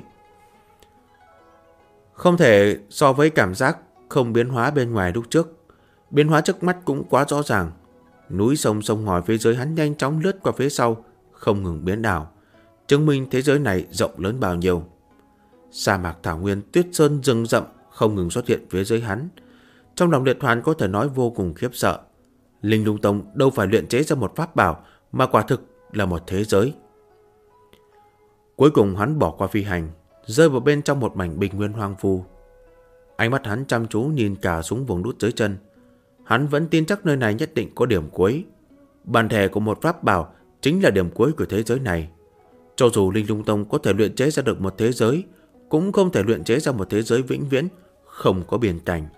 Không thể so với cảm giác không biến hóa bên ngoài lúc trước. Biến hóa trước mắt cũng quá rõ ràng. Núi sông sông ngòi phía dưới hắn nhanh chóng lướt qua phía sau, không ngừng biến đảo, chứng minh thế giới này rộng lớn bao nhiêu. Sa mạc thảo nguyên, tuyết sơn, rừng rậm không ngừng xuất hiện phía dưới hắn. Trong lòng Liệt Hoàn có thể nói vô cùng khiếp sợ. Linh Lung Tông đâu phải luyện chế ra một pháp bảo, mà quả thực là một thế giới. Cuối cùng hắn bỏ qua phi hành, rơi vào bên trong một mảnh bình nguyên hoang vu. Ánh mắt hắn chăm chú nhìn cả xuống vùng đút dưới chân. Hắn vẫn tin chắc nơi này nhất định có điểm cuối. Bản thể của một pháp bảo chính là điểm cuối của thế giới này. Cho dù Linh Lung Tông có thể luyện chế ra được một thế giới, cũng không thể luyện chế ra một thế giới vĩnh viễn, không có biên cảnh.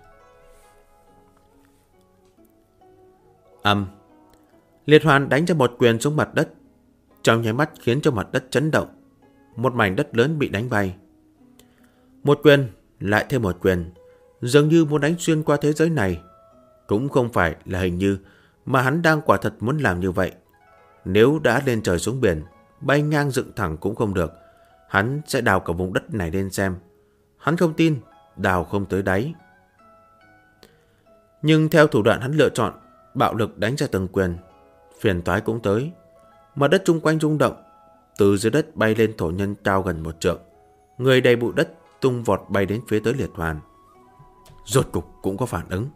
Liệt Hoàn đánh cho một quyền xuống mặt đất, trong nháy mắt khiến cho mặt đất chấn động. Một mảnh đất lớn bị đánh bay. Một quyền, lại thêm một quyền, dường như muốn đánh xuyên qua thế giới này. Cũng không phải là hình như, mà hắn đang quả thật muốn làm như vậy. Nếu đã lên trời xuống biển, bay ngang dựng thẳng cũng không được, hắn sẽ đào cả vùng đất này lên xem. Hắn không tin, đào không tới đáy. Nhưng theo thủ đoạn hắn lựa chọn, bạo lực đánh ra từng quyền, phiền toái cũng tới. Mặt đất chung quanh rung động, từ dưới đất bay lên thổ nhân cao gần 1 trượng. Người đầy bụi đất tung vọt bay đến phía tới Liệt Hoàn. Rốt cục cũng có phản ứng.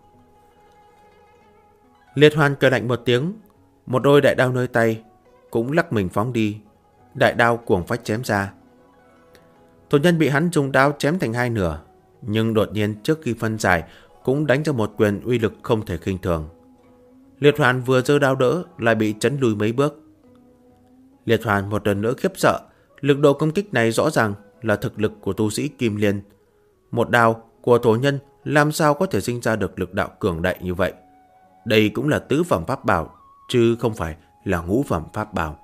Liệt Hoàn cười lạnh một tiếng, một đôi đại đao nơi tay cũng lắc mình phóng đi, đại đao cuồng phách chém ra. Thổ nhân bị hắn dùng đao chém thành 2 nửa, nhưng đột nhiên trước khi phân giải cũng đánh ra một quyền uy lực không thể khinh thường. Liệt Hoàn vừa giơ đao đỡ lại bị chấn lùi mấy bước. Liệt Hoàn một lần nữa khiếp sợ, lực độ công kích này rõ ràng là thực lực của tu sĩ Kim Liên. Một đao của thổ nhân làm sao có thể sinh ra được lực đạo cường đại như vậy? Đây cũng là tứ phẩm pháp bảo, chứ không phải là ngũ phẩm pháp bảo.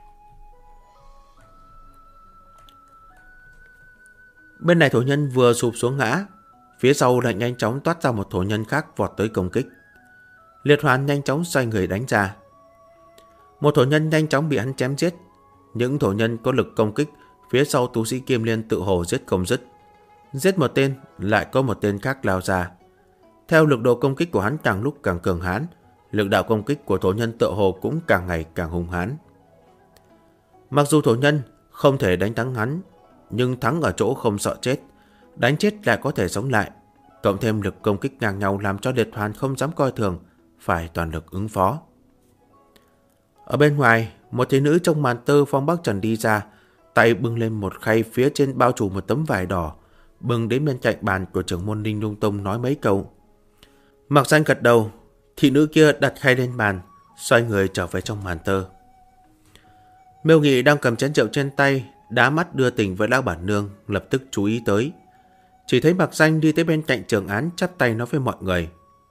Bên này thổ nhân vừa sụp xuống ngã, phía sau lại nhanh chóng toát ra một thổ nhân khác vọt tới công kích. Liệt Hoàn nhanh chóng xoay người đánh ra. Một thổ nhân nhanh chóng bị hắn chém giết. Những thổ nhân có lực công kích phía sau tu sĩ Kim Liên tự hồ giết không dứt. Giết một tên lại có một tên khác lao ra. Theo lực độ công kích của hắn càng lúc càng cường hãn, lực đạo công kích của thổ nhân tự hồ cũng càng ngày càng hung hãn. Mặc dù thổ nhân không thể đánh thắng hắn, nhưng thắng ở chỗ không sợ chết, đánh chết lại có thể sống lại. Cộng thêm lực công kích ngang nhau làm cho Liệt Hoàn không dám coi thường, phải toàn lực ứng phó. Ở bên ngoài, một thiếu nữ trong màn tơ phong bắc trần đi ra, tay bưng lên một khay phía trên bao trùm một tấm vải đỏ, bưng đến bên cạnh bàn của trưởng môn Linh Lung Tông nói mấy câu. Mạc Danh gật đầu, thị nữ kia đặt khay lên bàn, xoay người trở về trong màn tơ. Miêu Nghị đang cầm chén rượu trên tay, đá mắt đưa tình với lão bản nương, lập tức chú ý tới. Chỉ thấy Mạc Danh đi tới bên cạnh Trường Án, chắp tay nói với mọi người.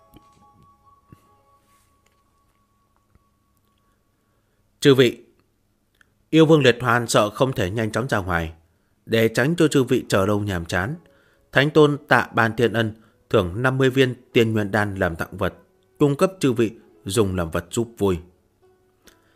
Chư vị, yêu vương Liệt Hoàn sợ không thể nhanh chóng ra ngoài. Để tránh cho chư vị chờ lâu nhàm chán, Thánh Tôn tạ ban thiên ân thưởng 50 viên tiên nguyên đan làm tặng vật, cung cấp chư vị dùng làm vật giúp vui.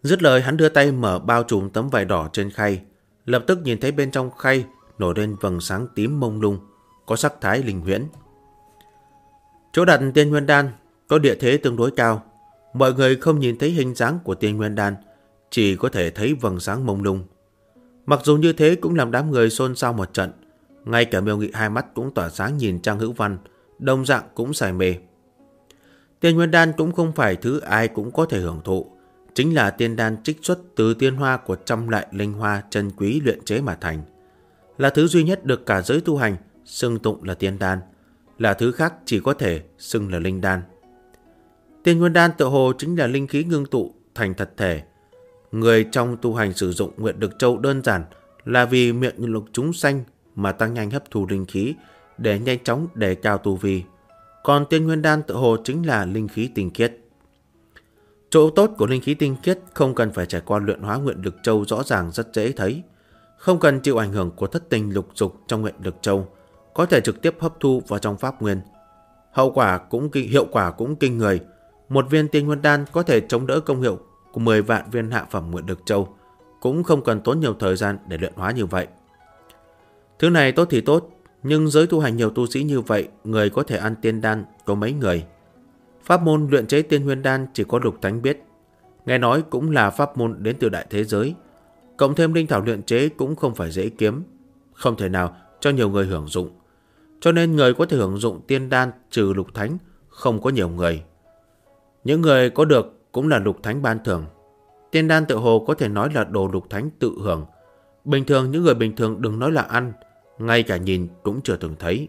Dứt lời hắn đưa tay mở bao trùm tấm vải đỏ trên khay. Lập tức nhìn thấy bên trong khay nổi lên vầng sáng tím mông lung, có sắc thái linh huyễn. Chỗ đặt Tiên Nguyên Đan có địa thế tương đối cao. Mọi người không nhìn thấy hình dáng của Tiên Nguyên Đan, chỉ có thể thấy vầng sáng mông lung. Mặc dù như thế cũng làm đám người xôn xao một trận. Ngay cả Miêu Nghị hai mắt cũng tỏa sáng nhìn Trang Hữu Văn, đồng dạng cũng say mê. Tiên Nguyên Đan cũng không phải thứ ai cũng có thể hưởng thụ. Chính là tiên đan trích xuất từ tiên hoa của trăm loại linh hoa chân quý luyện chế mà thành. Là thứ duy nhất được cả giới tu hành xưng tụng là tiên đan, là thứ khác chỉ có thể xưng là linh đan. Tiên Nguyên Đan tựa hồ chính là linh khí ngưng tụ thành thật thể. Người trong tu hành sử dụng Nguyệt Lực Châu đơn giản là vì miệng lục chúng sanh mà tăng nhanh hấp thu linh khí để nhanh chóng đề cao tu vi. Còn Tiên Nguyên Đan tựa hồ chính là linh khí tinh khiết. Chỗ tốt của linh khí tinh khiết không cần phải trải qua luyện hóa Nguyệt Lực Châu rõ ràng rất dễ thấy. Không cần chịu ảnh hưởng của thất tình lục dục trong Nguyệt Lực Châu, có thể trực tiếp hấp thu vào trong pháp nguyên. Hiệu quả cũng kinh người. Một viên Tiên Nguyên Đan có thể chống đỡ công hiệu của 10 vạn viên hạ phẩm Nguyệt Lực Châu, cũng không cần tốn nhiều thời gian để luyện hóa như vậy. Thứ này tốt thì tốt, nhưng giới tu hành nhiều tu sĩ như vậy, người có thể ăn tiên đan có mấy người. Pháp môn luyện chế Tiên Nguyên Đan chỉ có Lục Thánh biết. Nghe nói cũng là pháp môn đến từ đại thế giới. Cộng thêm linh thảo luyện chế cũng không phải dễ kiếm, không thể nào cho nhiều người hưởng dụng. Cho nên người có thể hưởng dụng tiên đan trừ Lục Thánh không có nhiều người. Những người có được cũng là Lục Thánh ban thưởng. Tiên đan tự hồ có thể nói là đồ Lục Thánh tự hưởng. Bình thường những người bình thường đừng nói là ăn, ngay cả nhìn cũng chưa từng thấy.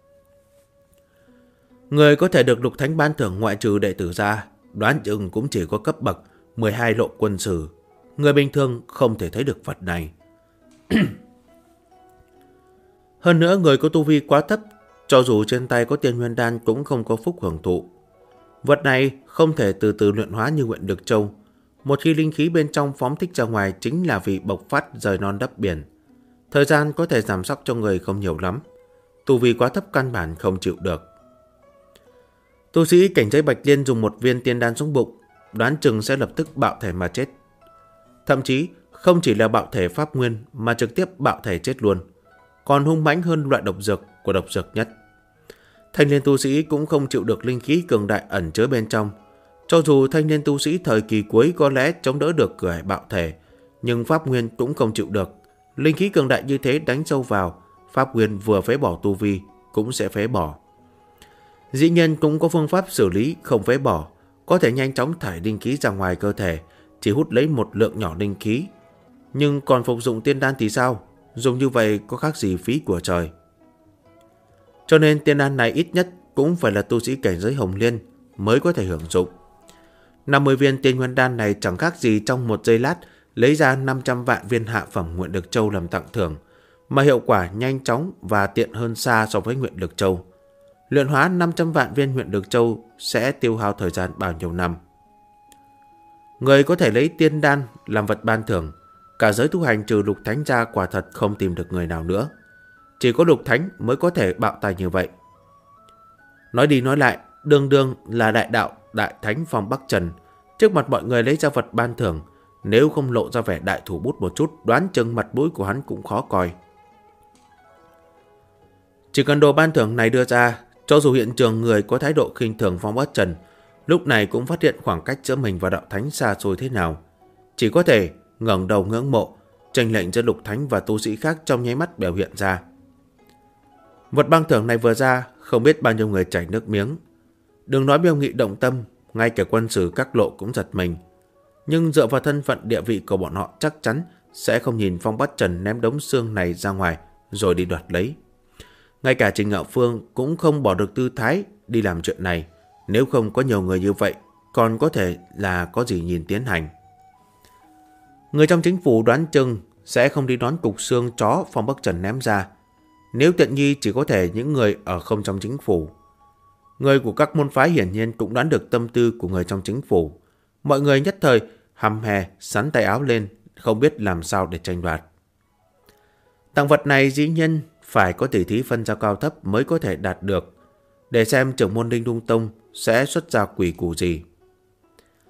Người có thể được Lục Thánh ban thưởng ngoại trừ đệ tử ra, đoán chừng cũng chỉ có cấp bậc 12 lộ quân sử. Người bình thường không thể thấy được vật này. Hơn nữa người có tu vi quá thấp, cho dù trên tay có Tiên Nguyên Đan cũng không có phúc hưởng thụ. Vật này không thể từ từ luyện hóa như Nguyệt Lực Châu. Một khi linh khí bên trong phóng thích ra ngoài chính là vì bộc phát rời non đắp biển. Thời gian có thể giảm sóc cho người không nhiều lắm. Tu vi quá thấp căn bản không chịu được. Tu sĩ cảnh giới Bạch Liên dùng một viên tiên đan xuống bụng, đoán chừng sẽ lập tức bạo thể mà chết. Thậm chí không chỉ là bạo thể pháp nguyên mà trực tiếp bạo thể chết luôn, còn hung mãnh hơn loại độc dược của độc dược nhất. Thanh niên tu sĩ cũng không chịu được linh khí cường đại ẩn chứa bên trong. Cho dù thanh niên tu sĩ thời kỳ cuối có lẽ chống đỡ được cửa hải bạo thể, nhưng pháp nguyên cũng không chịu được. Linh khí cường đại như thế đánh sâu vào, pháp nguyên vừa phế bỏ tu vi cũng sẽ phế bỏ. Dĩ nhiên cũng có phương pháp xử lý không phế bỏ, có thể nhanh chóng thải linh khí ra ngoài cơ thể, chỉ hút lấy một lượng nhỏ linh khí. Nhưng còn phục dụng tiên đan thì sao? Dùng như vậy có khác gì phí của trời. Cho nên tiên đan này ít nhất cũng phải là tu sĩ cảnh giới Hồng Liên mới có thể hưởng dụng. 50 viên Tiên Nguyên Đan này chẳng khác gì trong một giây lát lấy ra 500 vạn viên hạ phẩm Nguyệt Lực Châu làm tặng thưởng, mà hiệu quả nhanh chóng và tiện hơn xa so với Nguyệt Lực Châu. Luyện hóa 500 vạn viên Nguyệt Lực Châu sẽ tiêu hao thời gian bao nhiêu năm. Người có thể lấy tiên đan làm vật ban thưởng, cả giới tu hành trừ Lục Thánh ra quả thật không tìm được người nào nữa. Chỉ có Lục Thánh mới có thể bạo tài như vậy. Nói đi nói lại, đương đương là đại đạo đại thánh Phong Bắc Trần, trước mặt mọi người lấy ra vật ban thưởng, nếu không lộ ra vẻ đại thủ bút một chút, đoán chừng mặt mũi của hắn cũng khó coi. Chỉ cần đồ ban thưởng này đưa ra, cho dù hiện trường người có thái độ khinh thường Phong Bắc Trần, lúc này cũng phát hiện khoảng cách giữa mình và đạo thánh xa xôi thế nào. Chỉ có thể ngẩng đầu ngưỡng mộ, chênh lệch giữa Lục Thánh và tu sĩ khác trong nháy mắt biểu hiện ra. Vật ban thưởng này vừa ra, không biết bao nhiêu người chảy nước miếng. Đừng nói Miêu Nghị động tâm, ngay cả quân sử các lộ cũng giật mình. Nhưng dựa vào thân phận địa vị của bọn họ chắc chắn sẽ không nhìn Phong Bắc Trần ném đống xương này ra ngoài rồi đi đoạt lấy. Ngay cả Trình Ngạo Phương cũng không bỏ được tư thái đi làm chuyện này. Nếu không có nhiều người như vậy, còn có thể là có gì nhìn tiến hành. Người trong chính phủ đoán chừng sẽ không đi đón cục xương chó Phong Bắc Trần ném ra. Nếu tiện nghi chỉ có thể những người ở không trong chính phủ. Người của các môn phái hiển nhiên cũng đoán được tâm tư của người trong chính phủ. Mọi người nhất thời hăm hè sắn tay áo lên, không biết làm sao để tranh đoạt. Tặng vật này dĩ nhiên phải có tỷ thí phân ra cao thấp mới có thể đạt được, để xem trưởng môn Linh Lung Tông sẽ xuất ra quỷ củ gì.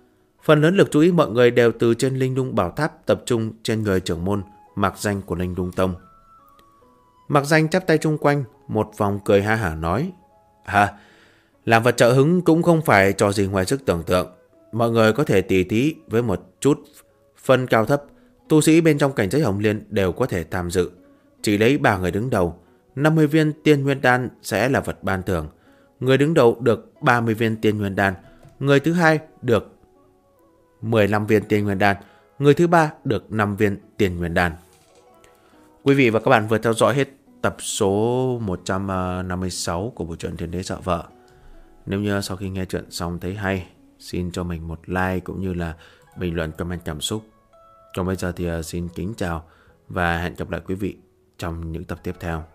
Phần lớn lực chú ý mọi người đều từ trên Linh Lung Bảo Tháp tập trung trên người trưởng môn Mạc Danh của Linh Lung Tông. Mạc Danh chắp tay chung quanh, một vòng cười ha hả nói: làm vật trợ hứng cũng không phải trò gì ngoài sức tưởng tượng. Mọi người có thể tỉ thí với một chút phân cao thấp, tu sĩ bên trong cảnh giới Hồng Liên đều có thể tham dự. Chỉ lấy 3 người đứng đầu, 50 viên tiên nguyên đan sẽ là vật ban thưởng. Người đứng đầu được 30 viên tiên nguyên đan, người thứ hai được 15 viên tiên nguyên đan, người thứ ba được 5 viên tiên nguyên đan. Quý vị và các bạn vừa theo dõi hết tập số 156 của bộ truyện Thiên Đế Sợ Vợ. Nếu như sau khi nghe chuyện xong thấy hay, xin cho mình một like cũng như là bình luận comment cảm xúc. Còn bây giờ thì xin kính chào và hẹn gặp lại quý vị trong những tập tiếp theo.